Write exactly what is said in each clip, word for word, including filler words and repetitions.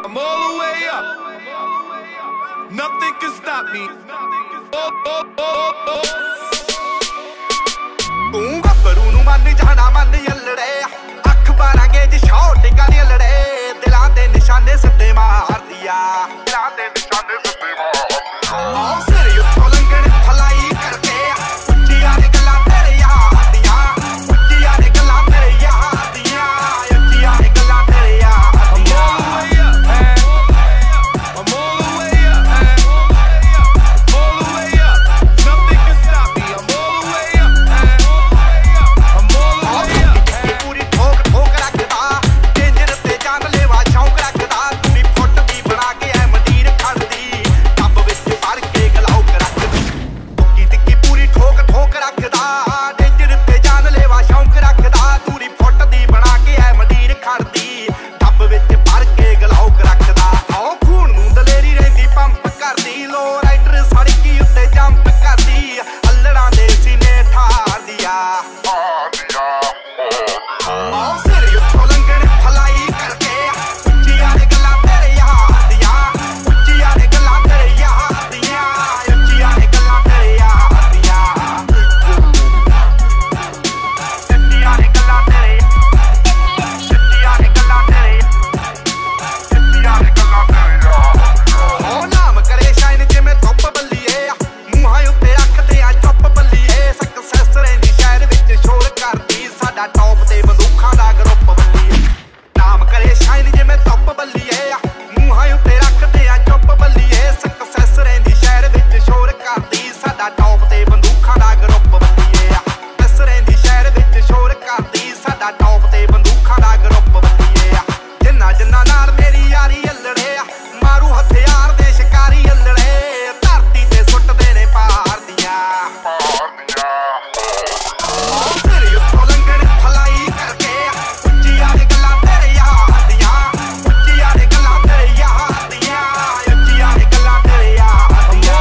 I'm all the way up. Nothing can stop me. Oh, oh, oh, oh. तू गब्बरू नू मन जाना मन यलड़े अख बारांगे जी शॉट गाने लड़े दिलां दे निशाने सत्ते मार दिया दिलां दे निशाने सत्ते मार दिया सिर उत्तों लंघण फलाई करके उच्चियां ने गल्लां तेरे यार दियां उच्चियां ने गल्लां तेरे यार दियां उच्चियां ने गल्लां तेरे यार दियां I'm all the way up, all the way up. Nothing can stop me. I'm all the way up, I'm all the way up. पूरी ठोक ठोक रखदा डेंजर ते जान लेवा शौक रखदा पूरी फुੱਟ ਦੀ ਬਣਾ ਕੇ ਐ ਮੰਡੀਰ ਖੜਦੀ ਟੱਬ ਵਿੱਚ ਭਰ ਕੇ ਗਲਾਉ ਰੱਖਦੀ ਟੁੱਕੀ ਟਿੱਕੀ ਪੂਰੀ ਠੋਕ ਠੋਕ ਰੱਖਦਾ ਡੇਂਜਰ ਤੇ ਜਾਨ ਲੈਵਾ ਸ਼ੌਕ ਰੱਖਦਾ ਪੂਰੀ ਫੁੱਟ ਦੀ ਬਣਾ ਕੇ ਐ ਮੰਡੀਰ ਖੜਦੀ ਟੱਬ ਵਿੱਚ ਭਰ ਕੇ ਗਲਾਉ ਰੱਖਦਾ ਆਹ ਖੂਨ ਨੂੰ ਦਲੇਰੀ ਰਹਿੰਦੀ ਪੰਪ ਕਰਦੀ ਲੋ ਰਾਈਡਰ ਸੜਕੀ ਉੱਤੇ ਜੰਪ ਕਰਦੀ ਅੱਲੜਾਂ ਦੇ ਸੀਨੇ ਠਾਰਦੀ ਆ ਆਹ ਸਿਰ ਉੱਤੋਂ ਲੰਘਣ ਫਲਾਈ ਕਰਕੇ ਉੱਚੀਆਂ ਨੇ ਗੱਲਾਂ ਤੇਰੇ ਯਾਰ ਦੀਆਂ ਉੱਚੀਆਂ ਨੇ ਗੱਲਾਂ ਤੇਰੇ ਯਾਰ ਦੀਆਂ ਉੱਚੀਆਂ ਨੇ ਗੱਲਾਂ ਤੇਰੇ ਯਾਰ ਦੀਆਂ ਉੱਚੀਆਂ ਨੇ ਗੱਲਾਂ ਤੇਰੇ ਉੱਚੀਆਂ ਨੇ ਗੱਲਾਂ ਤੇਰੇ ਉੱਚੀਆਂ ਨੇ ਗੱਲਾਂ ਤੇਰੇ ਯਾਰ ਉਹ ਨਾਮ ਕਰੇ ਸ਼ਾਇਨ ਜਿਵੇਂ ਧੁੱਪ ਬੱਲੀਏ ਮੂੰਹਾਂ ਉੱਤੇ ਰੱਖਦੇ ਆ ਚੁੱਪ ਬੱਲੀਏ ਸਕਸੈਸ ਰਹਿੰਦੀ ਸ਼ਹਿਰ ਵਿੱਚ ਸ਼ੋਰ ਕਰਦੀ ਸਾਡਾ ਟੌਪ ਤੇ ਬੰਦੂਕਾਂ ਦਾ ਗਰੁੱਪ ਬੱਲੀਏ ਨਾਮ ਕਰੇ ਸ਼ਾਇਨ ਜਿਵੇਂ ਧੁੱਪ ਬੱਲੀਏ ਮੂੰਹਾਂ ਉੱਤੇ ਰੱਖਦੇ ਆ ਚੁੱਪ ਬੱਲੀਏ ਸਕਸੈਸ ਰਹਿੰਦੀ ਸ਼ਹਿਰ ਵਿੱਚ ਸ਼ੋਰ ਕਰਦੀ ਸਾਡਾ ਟੌਪ ਤੇ ਬੰਦੂਕਾਂ ਦਾ ਗਰੁੱਪ ਬੱਲੀਏ ਸਕਸੈਸ ਰਹਿੰਦੀ ਸ਼ਹਿਰ ਵਿੱਚ ਸ਼ੋਰ ਕਰਦੀ ਸਾਡਾ ਟੌਪ ਤੇ ਬੰਦੂਕਾਂ ਦਾ ਗਰੁੱਪ ਬੱਲੀਏ ਜਿੰਨਾ ਜਿੰਨਾ ਨਾਲ ਮੇਰੀ ਯਾਰੀ ਅੱਲੜੇ ਮਾਰੂ ਹਥਿਆਰ ਦੇ ਸ਼ਿਕਾਰੀ ਅੱਲੜੇ ਧਰਤੀ ਤੇ ਸੁੱਟਦੇ ਨੇ ਪਾਰ ਦੀਆਂ ਸਿਰ ਉੱਤੋਂ ਲੰਘਣ ਫਲਾਈ ਕਰਕੇ ਉੱਚੀਆਂ ਨੇ ਗੱਲਾਂ ਤੇਰੇ ਯਾਰ ਦੀਆਂ ਉੱਚੀਆਂ ਨੇ ਗੱਲਾਂ ਤੇਰੇ ਯਾਰ ਦੀਆਂ ਉੱਚੀਆਂ ਨੇ ਗੱਲਾਂ ਤੇਰੇ ਯਾਰ ਦੀਆਂ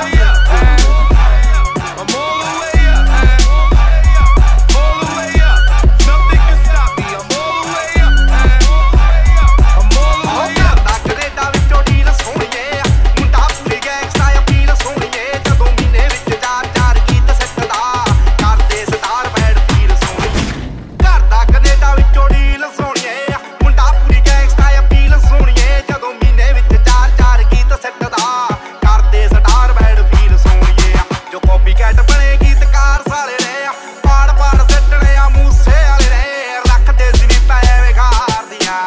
I'm all the way up, all the way up. Nothing can stop me. I'm all the way up, I'm all the way up. ਕਰਦਾ ਕੈਨੇਡਾ ਵਿੱਚੋਂ ਡੀਲ ਸੋਹਣੀਏ ਮੁੰਡਾ ਪੂਰੀ ਗੈਂਗਸਟਾ ਅਪੀਲ ਸੋਹਣੀਏ ਜਦੋਂ ਮਹੀਨੇ ਵਿੱਚ ਚਾਰ ਚਾਰ ਗੀਤ ਸਿੱਟਦਾ ਕਰਦੇ ਸਟਾਰ ਬੈਡ ਫੀਲ ਸੋਹਣੀ ਕਰਦਾ ਕੈਨੇਡਾ ਵਿੱਚੋਂ ਡੀਲ ਸੋਹਣੀਏ ਮੁੰਡਾ ਪੂਰੀ ਗੈਂਗਸਟਾ ਅਪੀਲ ਸੋਹਣੀਏ ਜਦੋਂ ਮਹੀਨੇ ਵਿੱਚ ਚਾਰ ਚਾਰ ਗੀਤ ਸਿੱਟਦਾ ਕਰਦੇ ਸਟਾਰ ਬੈਡ ਫੀਲ ਸੋਹਣੀਏ ਜੋ ਕਾਪੀ ਕੈਟ ਬਣੇ ਗੀਤਕਾਰ ਸਾਲੇ ਨੇ ਪਾੜ ਪਾੜ ਸਿੱਟਣੇ ਆ ਮੂਸੇ ਵਾਲੇ ਨੇ ਰੱਖਦੇ ਸੀ ਵੀ ਪੈ ਵਿਖਾਰ ਦੀਆਂ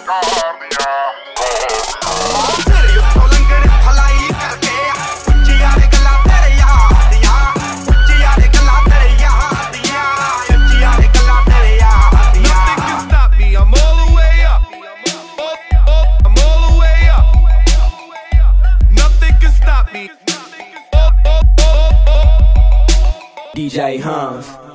ਸਿਰ ਉੱਤੋਂ ਲੰਘਣ ਫਲਾਈ ਕਰਕੇ ਉੱਚੀਆਂ ਨੇ ਗੱਲਾਂ ਤੇਰੇ ਯਾਰ ਦੀਆਂ ਉੱਚੀਆਂ ਨੇ ਗੱਲਾਂ ਤੇਰੇ ਯਾਰ ਦੀਆਂ ਉੱਚੀਆਂ ਨੇ ਗੱਲਾਂ ਤੇਰੇ ਯਾਰ ਦੀਆਂ Nothing can stop me. I'm all the way up. Oh, oh, I'm all the way up. Nothing can stop me. Oh, oh, oh, oh. D J Hans.